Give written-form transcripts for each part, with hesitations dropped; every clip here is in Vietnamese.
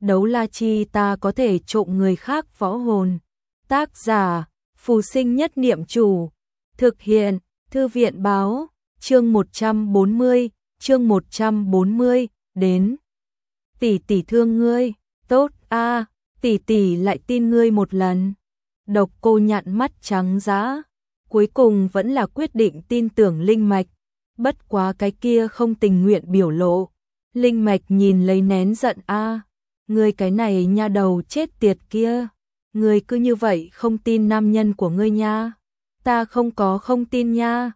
đấu la chi ta có thể trộm người khác võ hồn. Tác giả, Phù Sinh Nhất Niệm Chủ. Thực hiện, Thư viện báo, chương 140, đến. Tỷ tỷ thương ngươi, tốt a, tỷ tỷ lại tin ngươi một lần. Độc Cô Nhạn mắt trắng dã, cuối cùng vẫn là quyết định tin tưởng Linh Mạch, bất quá cái kia không tình nguyện biểu lộ. Linh Mạch nhìn lấy nén giận a, ngươi cái này nha đầu chết tiệt kia, ngươi cứ như vậy không tin nam nhân của ngươi nha. Ta không tin nha.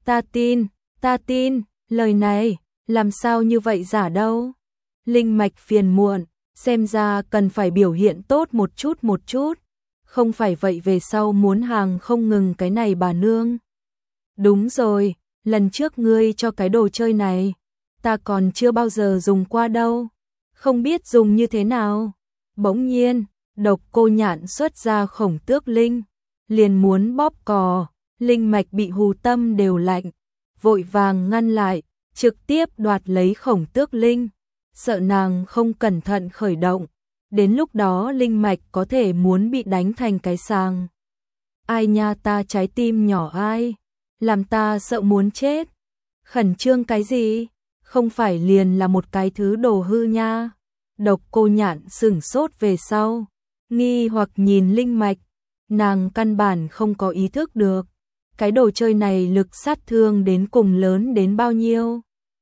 Ta tin, lời này, làm sao như vậy giả đâu. Linh Mạch phiền muộn, xem ra cần phải biểu hiện tốt một chút. Không phải vậy về sau muốn hàng không ngừng cái này bà nương. Đúng rồi, lần trước ngươi cho cái đồ chơi này, ta còn chưa bao giờ dùng qua đâu. Không biết dùng như thế nào. Bỗng nhiên, Độc Cô Nhạn xuất ra Khổng Tước Linh, liền muốn bóp cò. Linh Mạch bị hù tâm đều lạnh, vội vàng ngăn lại, trực tiếp đoạt lấy Khổng Tước Linh, sợ nàng không cẩn thận khởi động, đến lúc đó Linh Mạch có thể muốn bị đánh thành cái sàng. Ai nha, ta trái tim nhỏ ai, làm ta sợ muốn chết. Khẩn trương cái gì, không phải liền là một cái thứ đồ hư nha. Độc Cô Nhạn sửng sốt về sau, nghi hoặc nhìn Linh Mạch, nàng căn bản không có ý thức được cái đồ chơi này lực sát thương đến cùng lớn đến bao nhiêu.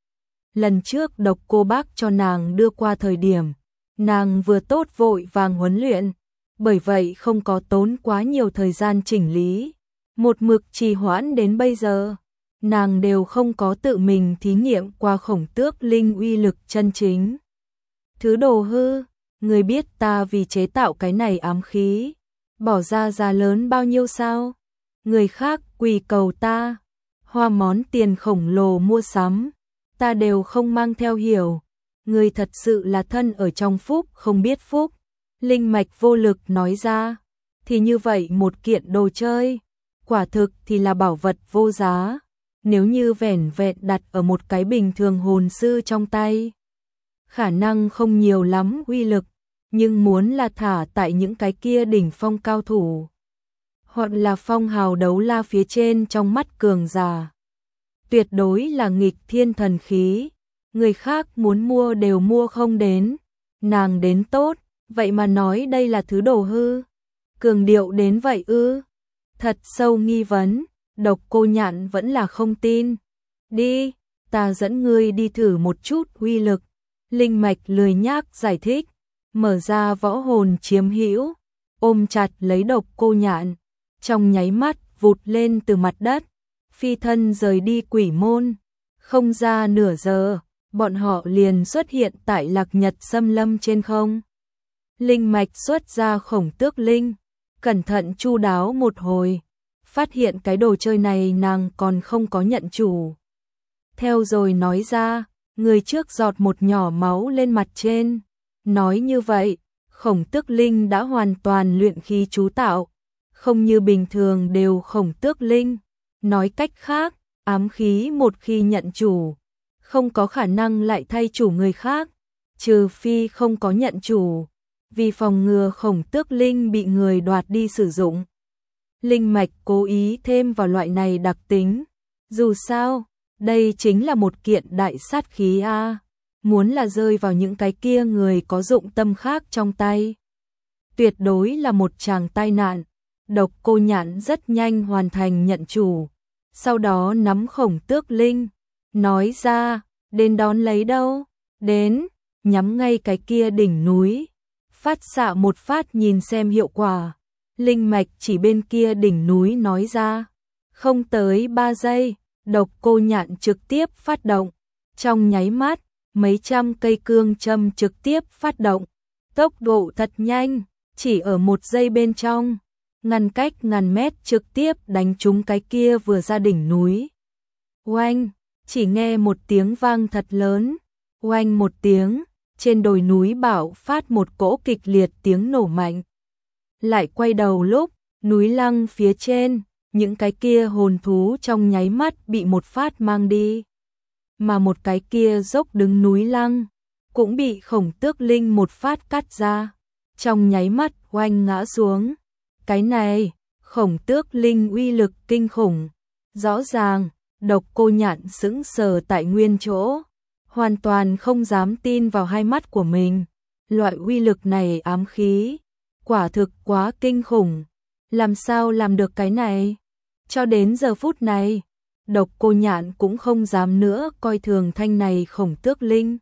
Lần trước Độc Cô Bác cho nàng đưa qua thời điểm, nàng vừa tốt vội vàng huấn luyện, bởi vậy không có tốn quá nhiều thời gian chỉnh lý, một mực trì hoãn đến bây giờ, nàng đều không có tự mình thí nghiệm qua Khổng Tước Linh uy lực chân chính. Thứ đồ hư, người biết ta vì chế tạo cái này ám khí, bỏ ra giá lớn bao nhiêu sao? Người khác quỳ cầu ta, hoa món tiền khổng lồ mua sắm, ta đều không mang theo hiểu. Người thật sự là thân ở trong phúc không biết phúc. Linh Mạch vô lực nói ra, thì như vậy một kiện đồ chơi, quả thực thì là bảo vật vô giá. Nếu như vẻn vẹn đặt ở một cái bình thường hồn sư trong tay, khả năng không nhiều lắm uy lực, nhưng muốn là thả tại những cái kia đỉnh phong cao thủ, hoặc là phong hào đấu la phía trên trong mắt cường giả, tuyệt đối là nghịch thiên thần khí, người khác muốn mua đều mua không đến, nàng đến tốt, vậy mà nói đây là thứ đồ hư, cường điệu đến vậy ư? Thật sâu nghi vấn, Độc Cô Nhạn vẫn là không tin. Đi, ta dẫn ngươi đi thử một chút uy lực. Linh Mạch lười nhác giải thích, mở ra võ hồn chiếm hữu, ôm chặt lấy Độc Cô Nhạn, trong nháy mắt vụt lên từ mặt đất, phi thân rời đi quỷ môn. Không ra nửa giờ, bọn họ liền xuất hiện tại Lạc Nhật Xâm Lâm trên không. Linh Mạch xuất ra Khổng Tước Linh, cẩn thận chu đáo một hồi, phát hiện cái đồ chơi này nàng còn không có nhận chủ. Theo rồi nói ra, người trước giọt một nhỏ máu lên mặt trên. Nói như vậy, Khổng Tước Linh đã hoàn toàn luyện khí chú tạo, không như bình thường đều Khổng Tước Linh. Nói cách khác, ám khí một khi nhận chủ, không có khả năng lại thay chủ người khác, trừ phi không có nhận chủ, vì phòng ngừa Khổng Tước Linh bị người đoạt đi sử dụng. Linh Mạch cố ý thêm vào loại này đặc tính, dù sao, đây chính là một kiện đại sát khí a, muốn là rơi vào những cái kia người có dụng tâm khác trong tay, tuyệt đối là một tràng tai nạn. Độc Cô Nhạn rất nhanh hoàn thành nhận chủ, sau đó nắm Khổng Tước Linh, nói ra, đến đón lấy đâu, đến, nhắm ngay cái kia đỉnh núi, phát xạ một phát nhìn xem hiệu quả. Linh Mạch chỉ bên kia đỉnh núi nói ra, không tới 3 giây, Độc Cô Nhạn trực tiếp phát động, trong nháy mắt, mấy trăm cây cương châm trực tiếp phát động, tốc độ thật nhanh, chỉ ở 1 giây bên trong, ngăn cách ngàn mét trực tiếp đánh trúng cái kia vừa ra đỉnh núi. Oanh, chỉ nghe một tiếng vang thật lớn, oanh một tiếng, trên đồi núi bạo phát một cỗ kịch liệt tiếng nổ mạnh. Lại quay đầu lúc, núi lăng phía trên, những cái kia hồn thú trong nháy mắt bị một phát mang đi. Mà một cái kia dốc đứng núi lăng, cũng bị Khổng Tước Linh một phát cắt ra, trong nháy mắt oanh ngã xuống. Cái này, Khổng Tước Linh uy lực kinh khủng, rõ ràng, Độc Cô Nhạn sững sờ tại nguyên chỗ, hoàn toàn không dám tin vào hai mắt của mình. Loại uy lực này ám khí, quả thực quá kinh khủng, làm sao làm được cái này? Cho đến giờ phút này, Độc Cô Nhạn cũng không dám nữa coi thường thanh này Khổng Tước Linh.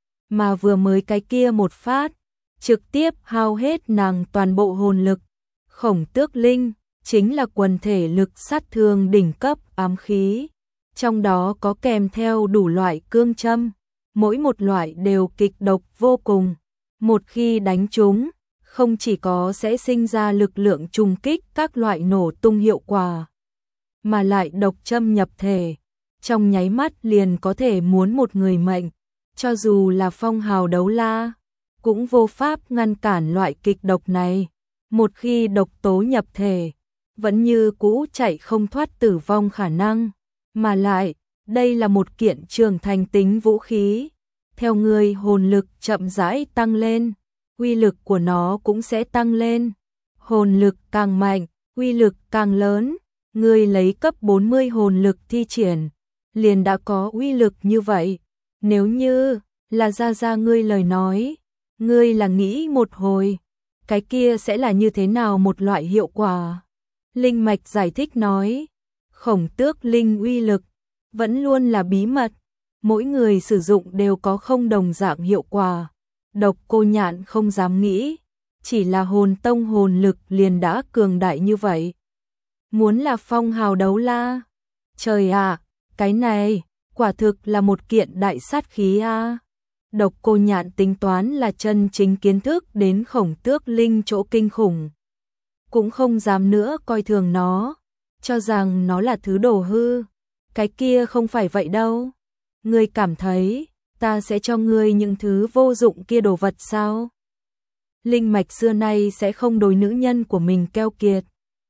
Mà vừa mới cái kia một phát, trực tiếp hao hết nàng toàn bộ hồn lực. Khổng Tước Linh chính là quần thể lực sát thương đỉnh cấp ám khí, trong đó có kèm theo đủ loại cương châm, mỗi một loại đều kịch độc vô cùng. Một khi đánh trúng, không chỉ có sẽ sinh ra lực lượng trùng kích các loại nổ tung hiệu quả, mà lại độc châm nhập thể, trong nháy mắt liền có thể muốn một người mệnh, cho dù là phong hào đấu la, cũng vô pháp ngăn cản loại kịch độc này. Một khi độc tố nhập thể, vẫn như cũ chạy không thoát tử vong khả năng, mà lại, đây là một kiện trưởng thành tính vũ khí. Theo người hồn lực chậm rãi tăng lên, uy lực của nó cũng sẽ tăng lên. Hồn lực càng mạnh, uy lực càng lớn, ngươi lấy cấp 40 hồn lực thi triển, liền đã có uy lực như vậy. Nếu như là ra ngươi lời nói, ngươi là nghĩ một hồi, cái kia sẽ là như thế nào một loại hiệu quả? Linh Mạch giải thích nói, Khổng Tước Linh uy lực vẫn luôn là bí mật, mỗi người sử dụng đều có không đồng dạng hiệu quả. Độc Cô Nhạn không dám nghĩ, chỉ là hồn tông hồn lực liền đã cường đại như vậy. Muốn là phong hào đấu la, trời ạ, cái này quả thực là một kiện đại sát khí a. Độc Cô Nhạn tính toán là chân chính kiến thức đến Khổng Tước Linh chỗ kinh khủng, cũng không dám nữa coi thường nó, cho rằng nó là thứ đồ hư. Cái kia không phải vậy đâu. Ngươi cảm thấy ta sẽ cho ngươi những thứ vô dụng kia đồ vật sao? Linh Mạch xưa nay sẽ không đối nữ nhân của mình keo kiệt.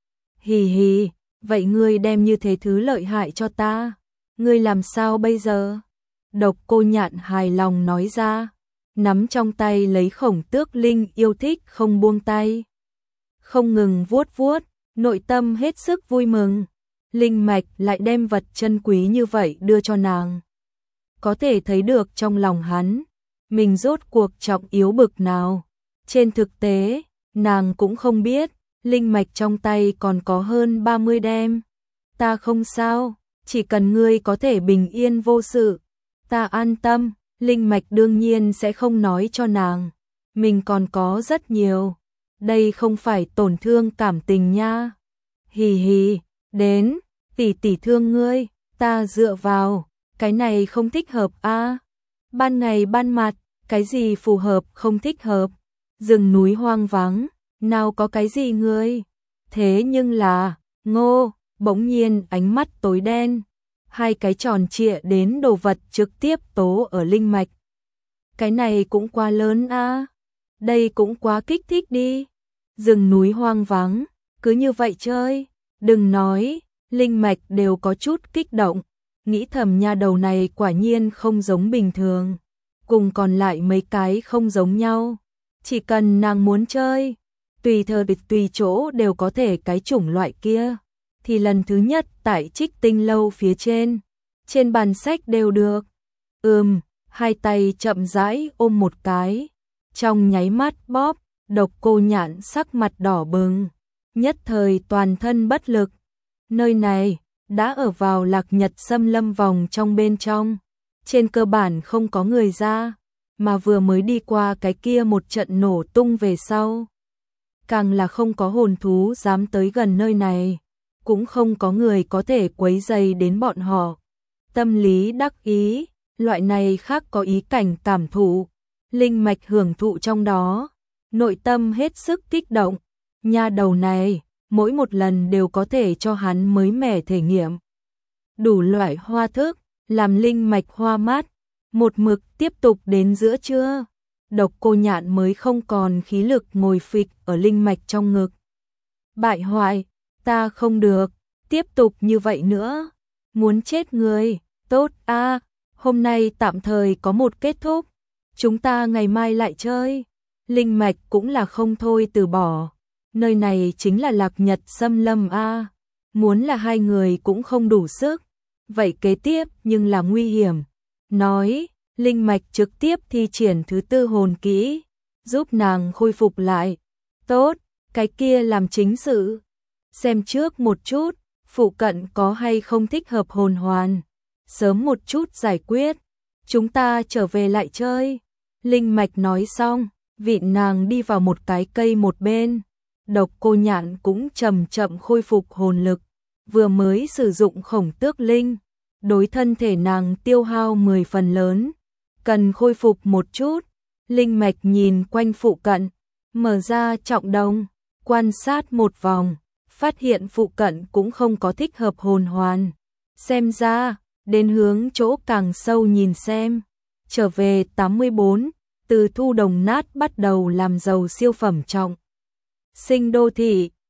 Hì hì, vậy ngươi đem như thế thứ lợi hại cho ta, ngươi làm sao bây giờ? Độc Cô Nhạn hài lòng nói ra, nắm trong tay lấy Khổng Tước Linh yêu thích không buông tay, không ngừng vuốt vuốt, nội tâm hết sức vui mừng. Linh Mạch lại đem vật chân quý như vậy đưa cho nàng, có thể thấy được trong lòng hắn, mình rốt cuộc trọng yếu bực nào. Trên thực tế, nàng cũng không biết, Linh Mạch trong tay còn có hơn 30 đem. Ta không sao, chỉ cần ngươi có thể bình yên vô sự, ta an tâm. Linh Mạch đương nhiên sẽ không nói cho nàng, mình còn có rất nhiều, đây không phải tổn thương cảm tình nha. Hì hì, đến, tỷ tỷ thương ngươi, ta dựa vào, cái này không thích hợp a. Ban ngày ban mặt, cái gì phù hợp không thích hợp, rừng núi hoang vắng, nào có cái gì ngươi. Thế nhưng là, Ngô, bỗng nhiên ánh mắt tối đen, hai cái tròn trịa đến đồ vật trực tiếp tố ở Linh Mạch. Cái này cũng quá lớn a, đây cũng quá kích thích đi. Rừng núi hoang vắng, cứ như vậy chơi, đừng nói, Linh Mạch đều có chút kích động, nghĩ thầm nha đầu này quả nhiên không giống bình thường, cùng còn lại mấy cái không giống nhau, chỉ cần nàng muốn chơi, tùy thời tùy chỗ đều có thể cái chủng loại kia, thì lần thứ nhất tại Trích Tinh lâu phía trên bàn sách đều được. Hai tay chậm rãi ôm một cái, trong nháy mắt bóp, Độc Cô Nhạn sắc mặt đỏ bừng, nhất thời toàn thân bất lực. Nơi này đã ở vào Lạc Nhật Xâm Lâm vòng trong bên trong, trên cơ bản không có người ra, mà vừa mới đi qua cái kia một trận nổ tung về sau, càng là không có hồn thú dám tới gần nơi này, cũng không có người có thể quấy rầy đến bọn họ. Tâm lý đắc ý, loại này khác có ý cảnh cảm thụ, Linh Mạch hưởng thụ trong đó, nội tâm hết sức kích động. Nha đầu này, mỗi một lần đều có thể cho hắn mới mẻ thể nghiệm đủ loại hoa thức, làm Linh Mạch hoa mắt. Một mực tiếp tục đến giữa trưa, Độc Cô Nhạn mới không còn khí lực ngồi phịch ở Linh Mạch trong ngực. Bại hoại, ta không được, tiếp tục như vậy nữa, muốn chết người. Tốt a, hôm nay tạm thời có một kết thúc, chúng ta ngày mai lại chơi. Linh Mạch cũng là không thôi từ bỏ. Nơi này chính là Lạc Nhật Xâm Lâm a, muốn là hai người cũng không đủ sức. Vậy kế tiếp nhưng là nguy hiểm. Nói, Linh Mạch trực tiếp thi triển thứ tư hồn kỹ, giúp nàng khôi phục lại. Tốt, cái kia làm chính sự. Xem trước một chút, phụ cận có hay không thích hợp hồn hoàn. Sớm một chút giải quyết, chúng ta trở về lại chơi. Linh Mạch nói xong, vịn nàng đi vào một cái cây một bên. Độc Cô Nhạn cũng chậm chậm khôi phục hồn lực, vừa mới sử dụng Khổng Tước Linh, đối thân thể nàng tiêu hao 10 phần lớn, cần khôi phục một chút. Linh Mạch nhìn quanh phụ cận, mở ra trọng đồng, quan sát một vòng, phát hiện phụ cận cũng không có thích hợp hồn hoàn. Xem ra, đến hướng chỗ càng sâu nhìn xem. Trở về 84, từ thu đồng nát bắt đầu làm giàu siêu phẩm trọng sinh đô thị,